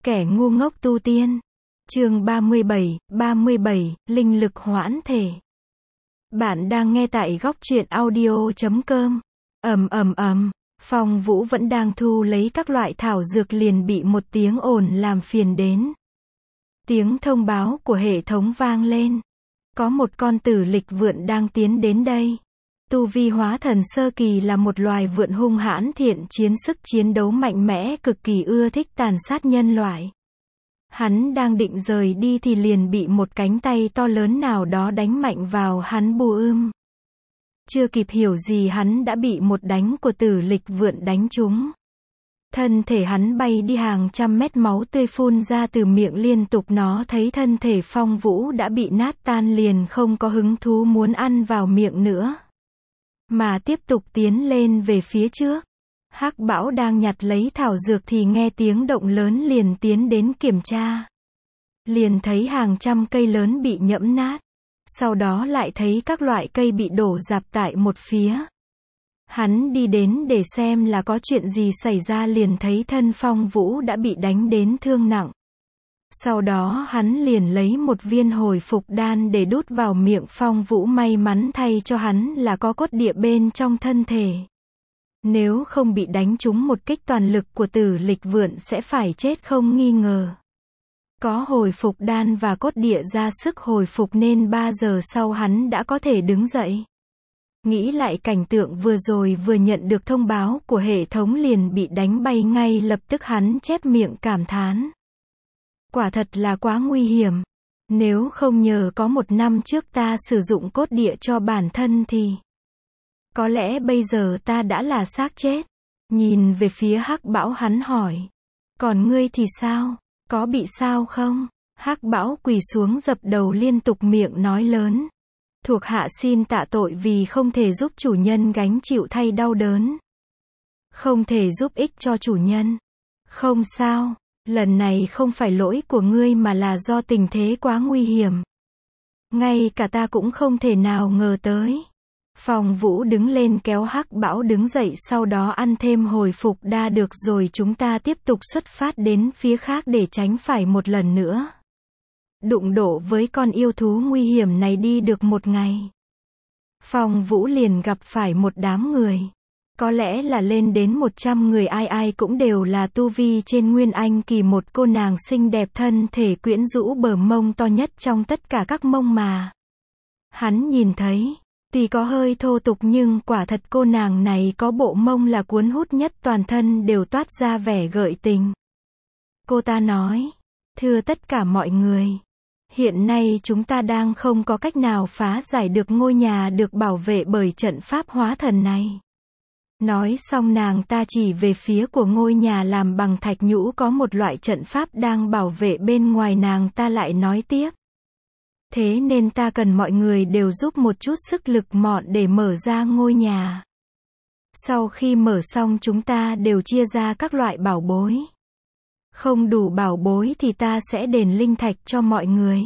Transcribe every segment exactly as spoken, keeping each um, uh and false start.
Kẻ ngu ngốc tu tiên. Chương ba mươi bảy, ba mươi bảy, linh lực hoãn thể. Bạn đang nghe tại góc truyện audio chấm com. Ầm ầm ầm, Phong Vũ vẫn đang thu lấy các loại thảo dược liền bị một tiếng ồn làm phiền đến. Tiếng thông báo của hệ thống vang lên. Có một con tử lịch vượn đang tiến đến đây. Tu vi hóa thần sơ kỳ là một loài vượn hung hãn thiện chiến, sức chiến đấu mạnh mẽ, cực kỳ ưa thích tàn sát nhân loại. Hắn đang định rời đi thì liền bị một cánh tay to lớn nào đó đánh mạnh vào hắn bù ưm. Chưa kịp hiểu gì hắn đã bị một đánh của tử lịch vượn đánh trúng. Thân thể hắn bay đi hàng trăm mét, máu tươi phun ra từ miệng liên tục. Nó thấy thân thể Phong Vũ đã bị nát tan liền không có hứng thú muốn ăn vào miệng nữa, mà tiếp tục tiến lên về phía trước. Hắc Bão đang nhặt lấy thảo dược thì nghe tiếng động lớn liền tiến đến kiểm tra. Liền thấy hàng trăm cây lớn bị nhẫm nát. Sau đó lại thấy các loại cây bị đổ rạp tại một phía. Hắn đi đến để xem là có chuyện gì xảy ra liền thấy thân Phong Vũ đã bị đánh đến thương nặng. Sau đó hắn liền lấy một viên hồi phục đan để đút vào miệng Phong Vũ, may mắn thay cho hắn là có cốt địa bên trong thân thể. Nếu không bị đánh trúng một kích toàn lực của tử lịch vượn sẽ phải chết không nghi ngờ. Có hồi phục đan và cốt địa ra sức hồi phục nên ba giờ sau hắn đã có thể đứng dậy. Nghĩ lại cảnh tượng vừa rồi, vừa nhận được thông báo của hệ thống liền bị đánh bay ngay lập tức, hắn chép miệng cảm thán. Quả thật là quá nguy hiểm. Nếu không nhờ có một năm trước ta sử dụng cốt địa cho bản thân thì có lẽ bây giờ ta đã là xác chết. Nhìn về phía Hắc Bão hắn hỏi. Còn ngươi thì sao? Có bị sao không? Hắc Bão quỳ xuống dập đầu liên tục miệng nói lớn. Thuộc hạ xin tạ tội vì không thể giúp chủ nhân gánh chịu thay đau đớn. Không thể giúp ích cho chủ nhân. Không sao, lần này không phải lỗi của ngươi mà là do tình thế quá nguy hiểm. Ngay cả ta cũng không thể nào ngờ tới. Phong Vũ đứng lên kéo Hắc Bão đứng dậy, sau đó ăn thêm hồi phục đa. Được rồi, chúng ta tiếp tục xuất phát đến phía khác để tránh phải một lần nữa đụng độ với con yêu thú nguy hiểm này. Đi được một ngày, Phong Vũ liền gặp phải một đám người. Có lẽ là lên đến một trăm người, ai ai cũng đều là tu vi trên Nguyên Anh kỳ. Một cô nàng xinh đẹp, thân thể quyến rũ, bờ mông to nhất trong tất cả các mông mà hắn nhìn thấy. Tuy có hơi thô tục nhưng quả thật cô nàng này có bộ mông là cuốn hút nhất, toàn thân đều toát ra vẻ gợi tình. Cô ta nói, thưa tất cả mọi người, hiện nay chúng ta đang không có cách nào phá giải được ngôi nhà được bảo vệ bởi trận pháp hóa thần này. Nói xong nàng ta chỉ về phía của ngôi nhà làm bằng thạch nhũ, có một loại trận pháp đang bảo vệ bên ngoài. Nàng ta lại nói tiếp. Thế nên ta cần mọi người đều giúp một chút sức lực mọn để mở ra ngôi nhà. Sau khi mở xong chúng ta đều chia ra các loại bảo bối. Không đủ bảo bối thì ta sẽ đền linh thạch cho mọi người.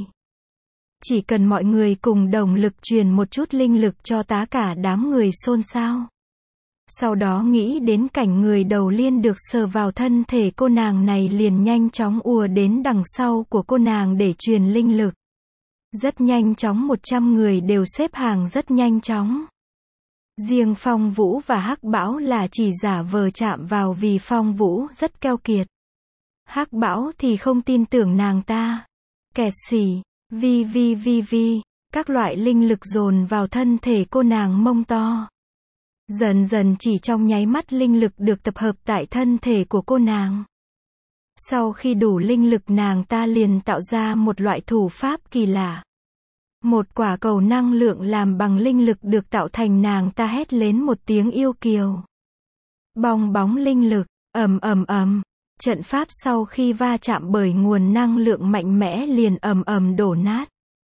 Chỉ cần mọi người cùng đồng lực truyền một chút linh lực cho tá. Cả đám người xôn xao. Sau đó nghĩ đến cảnh người đầu liên được sờ vào thân thể cô nàng này liền nhanh chóng ùa đến đằng sau của cô nàng để truyền linh lực. Rất nhanh chóng một trăm người đều xếp hàng rất nhanh chóng. Riêng Phong Vũ và Hắc Bão là chỉ giả vờ chạm vào vì Phong Vũ rất keo kiệt. Hắc Bão thì không tin tưởng nàng ta. Kẹt xỉ, vi vi vi vi, các loại linh lực dồn vào thân thể cô nàng mông to. Dần dần chỉ trong nháy mắt linh lực được tập hợp tại thân thể của cô nàng. Sau khi đủ linh lực nàng ta liền tạo ra một loại thủ pháp kỳ lạ. Một quả cầu năng lượng làm bằng linh lực được tạo thành, nàng ta hét lên một tiếng yêu kiều. Bong bóng linh lực, ầm ầm ầm. Trận pháp sau khi va chạm bởi nguồn năng lượng mạnh mẽ liền ầm ầm đổ nát.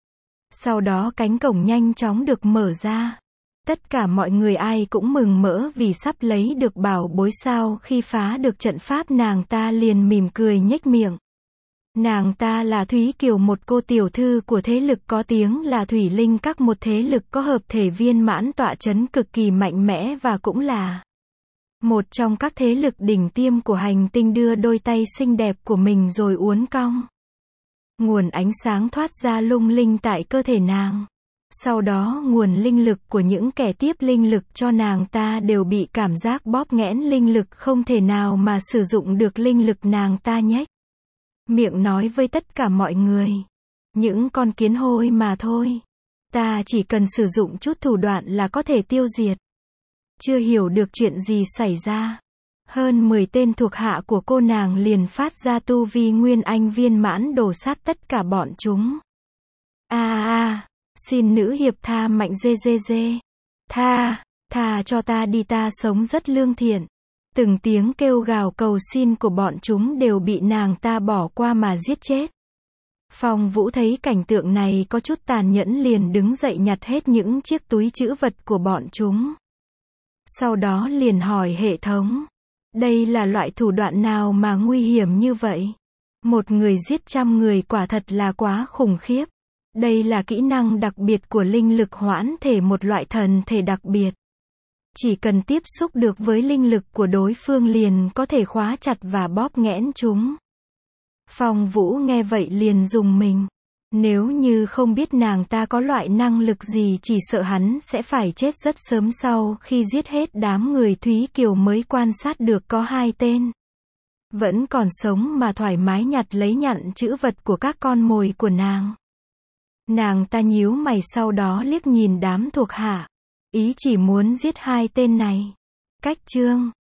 Sau đó cánh cổng nhanh chóng được mở ra. Tất cả mọi người ai cũng mừng mỡ vì sắp lấy được bảo bối. Sau khi phá được trận pháp nàng ta liền mỉm cười nhếch miệng. Nàng ta là Thúy Kiều, một cô tiểu thư của thế lực có tiếng là Thủy Linh Các, một thế lực có hợp thể viên mãn tọa chấn cực kỳ mạnh mẽ và cũng là Một trong các thế lực đỉnh tiêm của hành tinh đưa đôi tay xinh đẹp của mình rồi uốn cong. Nguồn ánh sáng thoát ra lung linh tại cơ thể nàng. Sau đó nguồn linh lực của những kẻ tiếp linh lực cho nàng ta đều bị cảm giác bóp nghẽn linh lực, không thể nào mà sử dụng được linh lực. Nàng ta nhếch miệng nói với tất cả mọi người. Những con kiến hôi mà thôi. Ta chỉ cần sử dụng chút thủ đoạn là có thể tiêu diệt. Chưa hiểu được chuyện gì xảy ra. Hơn mười tên thuộc hạ của cô nàng liền phát ra tu vi nguyên anh viên mãn đổ sát tất cả bọn chúng. A a, xin nữ hiệp tha mạnh dê dê dê. Tha, tha cho ta đi, ta sống rất lương thiện. Từng tiếng kêu gào cầu xin của bọn chúng đều bị nàng ta bỏ qua mà giết chết. Phong Vũ thấy cảnh tượng này có chút tàn nhẫn liền đứng dậy nhặt hết những chiếc túi trữ vật của bọn chúng. Sau đó liền hỏi hệ thống. Đây là loại thủ đoạn nào mà nguy hiểm như vậy? Một người giết trăm người quả thật là quá khủng khiếp. Đây là kỹ năng đặc biệt của linh lực hoãn thể, một loại thần thể đặc biệt. Chỉ cần tiếp xúc được với linh lực của đối phương liền có thể khóa chặt và bóp nghẽn chúng. Phong Vũ nghe vậy liền rùng mình. Nếu như không biết nàng ta có loại năng lực gì chỉ sợ hắn sẽ phải chết rất sớm. Sau khi giết hết đám người, Thúy Kiều mới quan sát được có hai tên vẫn còn sống mà thoải mái nhặt lấy nhặn chữ vật của các con mồi của nàng. Nàng ta nhíu mày sau đó liếc nhìn đám thuộc hạ. Ý chỉ muốn giết hai tên này. Cách chương